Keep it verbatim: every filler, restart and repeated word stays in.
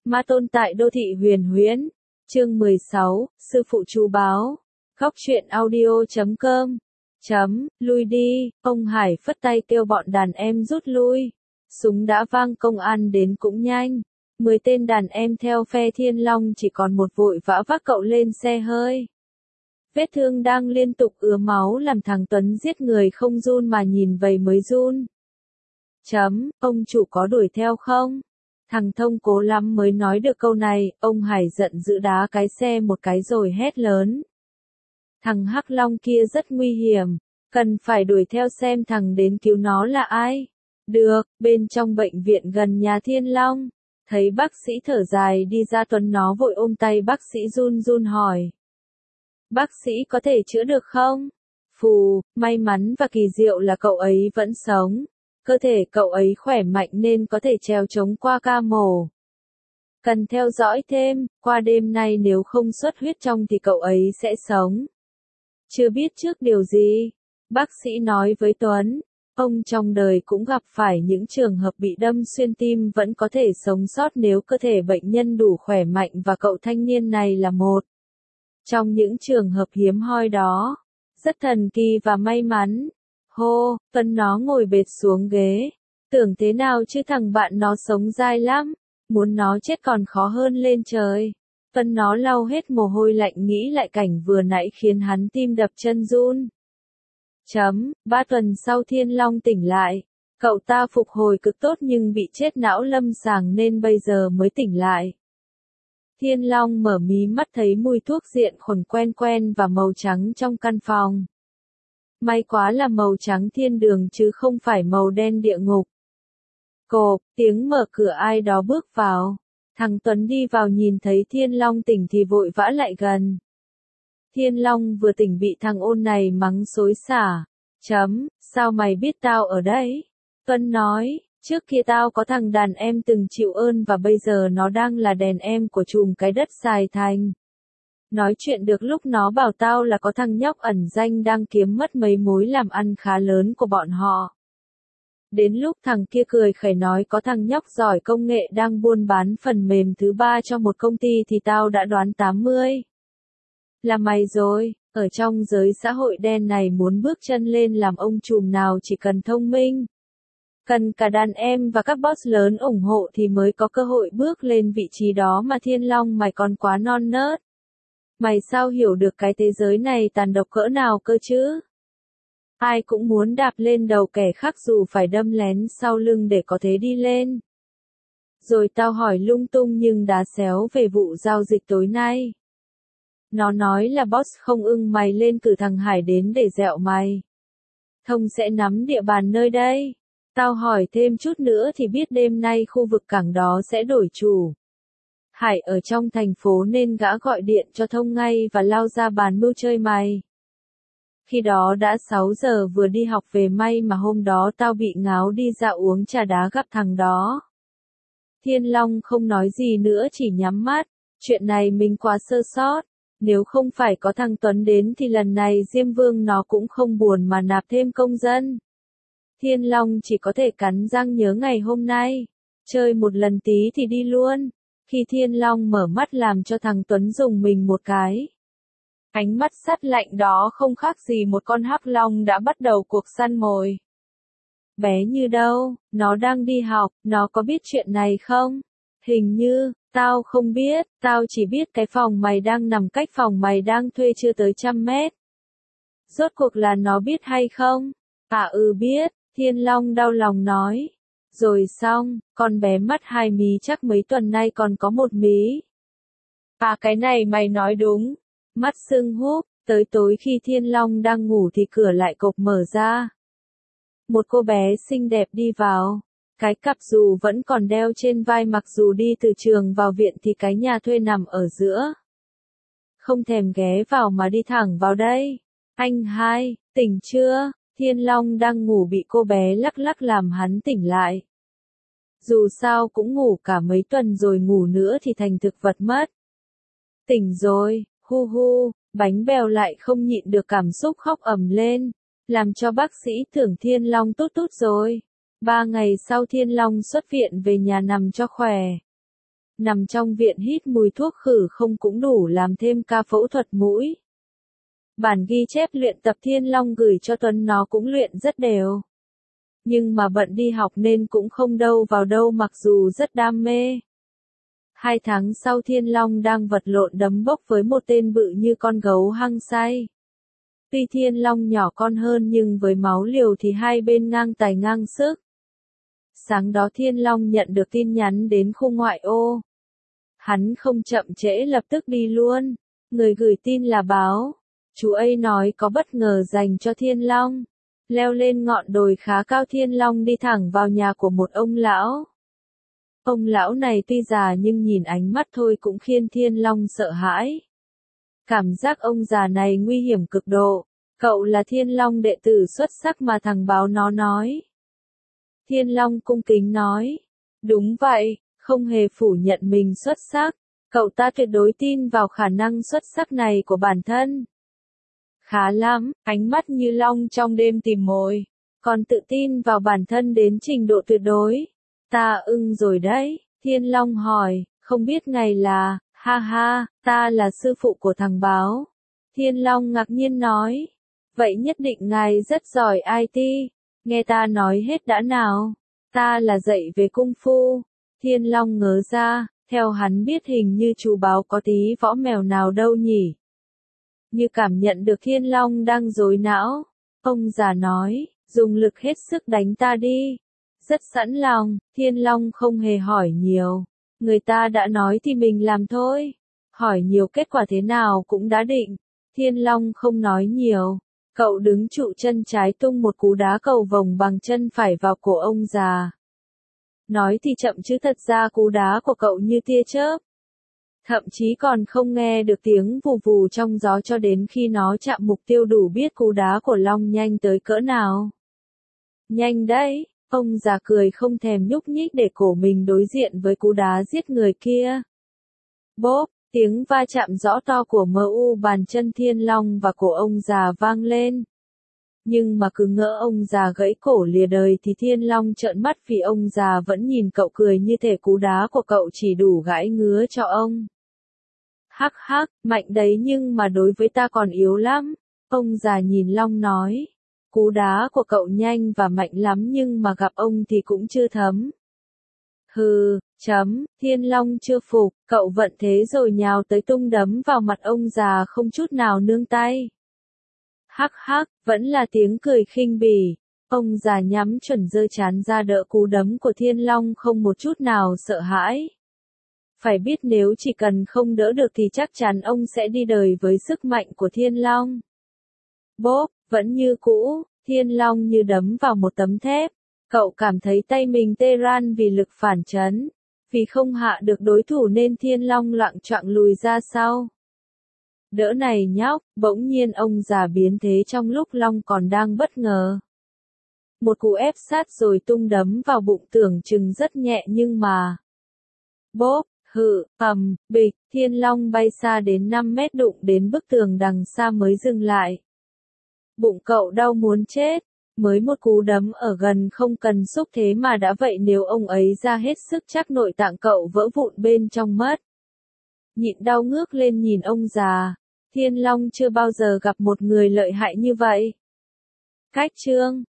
Ma tôn tại đô thị huyền huyễn. Chương mười sáu, sư phụ chú báo. Góc truyện audio chấm com. Chấm, lui đi, ông Hải phất tay kêu bọn đàn em rút lui. Súng đã vang, công an đến cũng nhanh. Mười tên đàn em theo phe Thiên Long chỉ còn một vội vã vác cậu lên xe hơi. Vết thương đang liên tục ứa máu làm thằng Tuấn giết người không run mà nhìn vậy mới run. Chấm, ông chủ có đuổi theo không? Thằng Thông cố lắm mới nói được câu này, ông Hải giận dữ đá cái xe một cái rồi hét lớn. Thằng Hắc Long kia rất nguy hiểm, cần phải đuổi theo xem thằng đến cứu nó là ai. Được, bên trong bệnh viện gần nhà Thiên Long, thấy bác sĩ thở dài đi ra, Tuấn nó vội ôm tay bác sĩ run run hỏi. Bác sĩ có thể chữa được không? Phù, may mắn và kỳ diệu là cậu ấy vẫn sống. Cơ thể cậu ấy khỏe mạnh nên có thể trèo chống qua ca mổ. Cần theo dõi thêm, qua đêm nay nếu không xuất huyết trong thì cậu ấy sẽ sống. Chưa biết trước điều gì, bác sĩ nói với Tuấn. Ông trong đời cũng gặp phải những trường hợp bị đâm xuyên tim vẫn có thể sống sót nếu cơ thể bệnh nhân đủ khỏe mạnh, và cậu thanh niên này là một trong những trường hợp hiếm hoi đó. Rất thần kỳ và may mắn. Hô, Tuấn nó ngồi bệt xuống ghế. Tưởng thế nào chứ thằng bạn nó sống dai lắm. Muốn nó chết còn khó hơn lên trời. Tuấn nó lau hết mồ hôi lạnh nghĩ lại cảnh vừa nãy khiến hắn tim đập chân run. Chấm, ba tuần sau Thiên Long tỉnh lại. Cậu ta phục hồi cực tốt nhưng bị chết não lâm sàng nên bây giờ mới tỉnh lại. Thiên Long mở mí mắt thấy mùi thuốc diệt khuẩn quen quen và màu trắng trong căn phòng. May quá là màu trắng thiên đường chứ không phải màu đen địa ngục. Cộp, tiếng mở cửa ai đó bước vào. Thằng Tuấn đi vào nhìn thấy Thiên Long tỉnh thì vội vã lại gần. Thiên Long vừa tỉnh bị thằng ôn này mắng xối xả. Chấm, sao mày biết tao ở đây? Tuấn nói, trước kia tao có thằng đàn em từng chịu ơn và bây giờ nó đang là đàn em của chùm cái đất Sài Thành. Nói chuyện được lúc nó bảo tao là có thằng nhóc ẩn danh đang kiếm mất mấy mối làm ăn khá lớn của bọn họ. Đến lúc thằng kia cười khẩy nói có thằng nhóc giỏi công nghệ đang buôn bán phần mềm thứ ba cho một công ty thì tao đã đoán tám mươi. Là mày rồi, ở trong giới xã hội đen này muốn bước chân lên làm ông trùm nào chỉ cần thông minh. Cần cả đàn em và các boss lớn ủng hộ thì mới có cơ hội bước lên vị trí đó mà Thiên Long mày còn quá non nớt. Mày sao hiểu được cái thế giới này tàn độc cỡ nào cơ chứ? Ai cũng muốn đạp lên đầu kẻ khác dù phải đâm lén sau lưng để có thể đi lên. Rồi tao hỏi lung tung nhưng đá xéo về vụ giao dịch tối nay. Nó nói là boss không ưng mày lên cử thằng Hải đến để dẹo mày. Thông sẽ nắm địa bàn nơi đây. Tao hỏi thêm chút nữa thì biết đêm nay khu vực cảng đó sẽ đổi chủ. Hải ở trong thành phố nên gã gọi điện cho Thông ngay và lao ra bàn mưu chơi mày. Khi đó đã sáu giờ vừa đi học về, may mà hôm đó tao bị ngáo đi ra uống trà đá gặp thằng đó. Thiên Long không nói gì nữa chỉ nhắm mắt. Chuyện này mình quá sơ sót. Nếu không phải có thằng Tuấn đến thì lần này Diêm Vương nó cũng không buồn mà nạp thêm công dân. Thiên Long chỉ có thể cắn răng nhớ ngày hôm nay. Chơi một lần tí thì đi luôn. Khi Thiên Long mở mắt làm cho thằng Tuấn dùng mình một cái. Ánh mắt sắt lạnh đó không khác gì một con hắc long đã bắt đầu cuộc săn mồi. Bé như đâu, nó đang đi học, nó có biết chuyện này không? Hình như, tao không biết, tao chỉ biết cái phòng mày đang nằm cách phòng mày đang thuê chưa tới trăm mét. Rốt cuộc là nó biết hay không? À ừ biết, Thiên Long đau lòng nói. Rồi xong, con bé mắt hai mí chắc mấy tuần nay còn có một mí. À cái này mày nói đúng. Mắt sưng húp, tới tối khi Thiên Long đang ngủ thì cửa lại cộp mở ra. Một cô bé xinh đẹp đi vào. Cái cặp dù vẫn còn đeo trên vai, mặc dù đi từ trường vào viện thì cái nhà thuê nằm ở giữa. Không thèm ghé vào mà đi thẳng vào đây. Anh hai, tỉnh chưa? Thiên Long đang ngủ bị cô bé lắc lắc làm hắn tỉnh lại. Dù sao cũng ngủ cả mấy tuần rồi, ngủ nữa thì thành thực vật mất. Tỉnh rồi, hu hu, bánh bèo lại không nhịn được cảm xúc khóc ầm lên, làm cho bác sĩ tưởng Thiên Long tốt tốt rồi. Ba ngày sau Thiên Long xuất viện về nhà nằm cho khỏe. Nằm trong viện hít mùi thuốc khử không cũng đủ làm thêm ca phẫu thuật mũi. Bản ghi chép luyện tập Thiên Long gửi cho Tuấn nó cũng luyện rất đều. Nhưng mà bận đi học nên cũng không đâu vào đâu mặc dù rất đam mê. Hai tháng sau Thiên Long đang vật lộn đấm bốc với một tên bự như con gấu hăng say. Tuy Thiên Long nhỏ con hơn nhưng với máu liều thì hai bên ngang tài ngang sức. Sáng đó Thiên Long nhận được tin nhắn đến khu ngoại ô. Hắn không chậm trễ lập tức đi luôn. Người gửi tin là báo. Chú ấy nói có bất ngờ dành cho Thiên Long. Leo lên ngọn đồi khá cao Thiên Long đi thẳng vào nhà của một ông lão. Ông lão này tuy già nhưng nhìn ánh mắt thôi cũng khiến Thiên Long sợ hãi. Cảm giác ông già này nguy hiểm cực độ. Cậu là Thiên Long đệ tử xuất sắc mà thằng báo nó nói. Thiên Long cung kính nói. Đúng vậy, không hề phủ nhận mình xuất sắc. Cậu ta tuyệt đối tin vào khả năng xuất sắc này của bản thân. Khá lắm, ánh mắt như long trong đêm tìm mồi. Còn tự tin vào bản thân đến trình độ tuyệt đối. Ta ưng rồi đấy, Thiên Long hỏi, không biết ngài là, ha ha, ta là sư phụ của thằng báo. Thiên Long ngạc nhiên nói, vậy nhất định ngài rất giỏi i tê, nghe ta nói hết đã nào, ta là dạy về cung phu. Thiên Long ngớ ra, theo hắn biết hình như chú báo có tí võ mèo nào đâu nhỉ. Như cảm nhận được Thiên Long đang rối não, ông già nói, dùng lực hết sức đánh ta đi. Rất sẵn lòng, Thiên Long không hề hỏi nhiều. Người ta đã nói thì mình làm thôi. Hỏi nhiều kết quả thế nào cũng đã định. Thiên Long không nói nhiều. Cậu đứng trụ chân trái tung một cú đá cầu vồng bằng chân phải vào cổ ông già. Nói thì chậm chứ thật ra cú đá của cậu như tia chớp. Thậm chí còn không nghe được tiếng vù vù trong gió cho đến khi nó chạm mục tiêu đủ biết cú đá của Long nhanh tới cỡ nào. Nhanh đấy, ông già cười không thèm nhúc nhích để cổ mình đối diện với cú đá giết người kia. Bốp, tiếng va chạm rõ to của em u bàn chân Thiên Long và cổ ông già vang lên. Nhưng mà cứ ngỡ ông già gãy cổ lìa đời thì Thiên Long trợn mắt vì ông già vẫn nhìn cậu cười như thể cú đá của cậu chỉ đủ gãi ngứa cho ông. Hắc hắc, mạnh đấy nhưng mà đối với ta còn yếu lắm. Ông già nhìn Long nói. Cú đá của cậu nhanh và mạnh lắm nhưng mà gặp ông thì cũng chưa thấm. Hừ, chấm, Thiên Long chưa phục, cậu vận thế rồi nhào tới tung đấm vào mặt ông già không chút nào nương tay. Hắc hắc, vẫn là tiếng cười khinh bỉ. Ông già nhắm chuẩn giơ trán ra đỡ cú đấm của Thiên Long không một chút nào sợ hãi. Phải biết nếu chỉ cần không đỡ được thì chắc chắn ông sẽ đi đời với sức mạnh của Thiên Long. Bốp, vẫn như cũ, Thiên Long như đấm vào một tấm thép. Cậu cảm thấy tay mình tê ran vì lực phản chấn. Vì không hạ được đối thủ nên Thiên Long loạng choạng lùi ra sau. Đỡ này nhóc, bỗng nhiên ông già biến thế trong lúc Long còn đang bất ngờ. Một cú ép sát rồi tung đấm vào bụng tưởng chừng rất nhẹ nhưng mà. Bốp, hự, ầm, bịch, Thiên Long bay xa đến năm mét đụng đến bức tường đằng xa mới dừng lại. Bụng cậu đau muốn chết, mới một cú đấm ở gần không cần xúc thế mà đã vậy nếu ông ấy ra hết sức chắc nội tạng cậu vỡ vụn bên trong mất. Nhịn đau ngước lên nhìn ông già, Thiên Long chưa bao giờ gặp một người lợi hại như vậy. Cách chương